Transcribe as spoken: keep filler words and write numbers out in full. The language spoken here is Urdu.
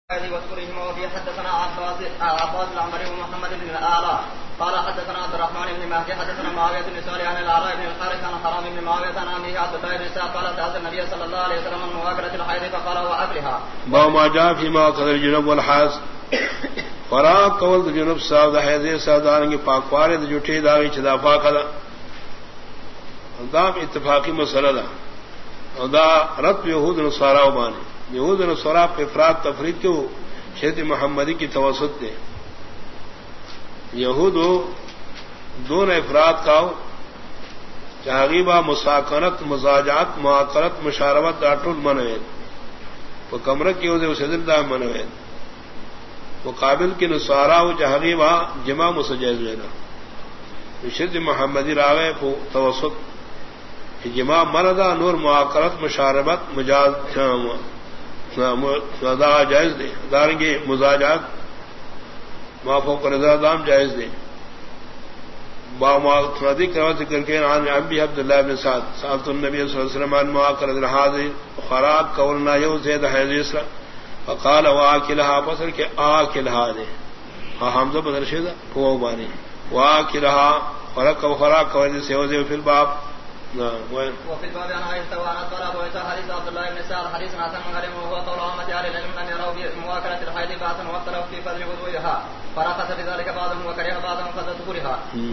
حدثنا عباس العنبري ومحمد بن الآلاء قال حدثنا عبد الرحمن بن مهدي حدثنا معاوية بن سالم عن العلاء بن الحارث عن حرام بن معاوية عن أبيه عبد الله بن سعد قال سألت النبي صلى الله عليه وسلم عن مواكلة الحيض فقال وأكلها باب ما جاء في مواكلة الجنوب والحاز فراق قول الجنوب صاحب حیض سادان کی پاکوارے جٹھی داغی چدا پاکدا دام اتفاقی مسئلہ دا دا رد یہود نصارا بانے یہود نصارا پہ افراد تفرید کیوں شریعت محمدی کی توسط دے یہود دون افراد کا چاغیبہ مساکنت مزاجات معاقرت مشاربت داٹول منوید وہ کمرک کی اسے دلدا منوید مقابل کی نصارا و جہغیبہ جمع مسجد لینا شریعت محمدی راوے کو توسط جمع مردا نور معاقرت مشاربت مجاز جائز دے دارنگی مزاجات معفوق رضا دام جائز دے باقی کروا ذکر کے عن ابی عبداللہ بن سعد سألت النبی صلی اللہ علیہ وسلم عن معاقرت الحاضر خراق قولنا یو زید حیض فقال واکلها پسر کے آکلها دے حمزہ بدل شدہ فوق بانی واکلها خرق و خراق قول سے وزے فی الباب وفي الباب عن عائشة وعن أطفال أبو عيسى حديث عبد الله بن سعد حديث حسن غريب وهو قول عامة أهل العلم أن يروا بمواكلة الحيض بعثا واختلفوا في فضل وضوئها فرخص بذلك بعضهم وكره بعضهم فضل ظهورها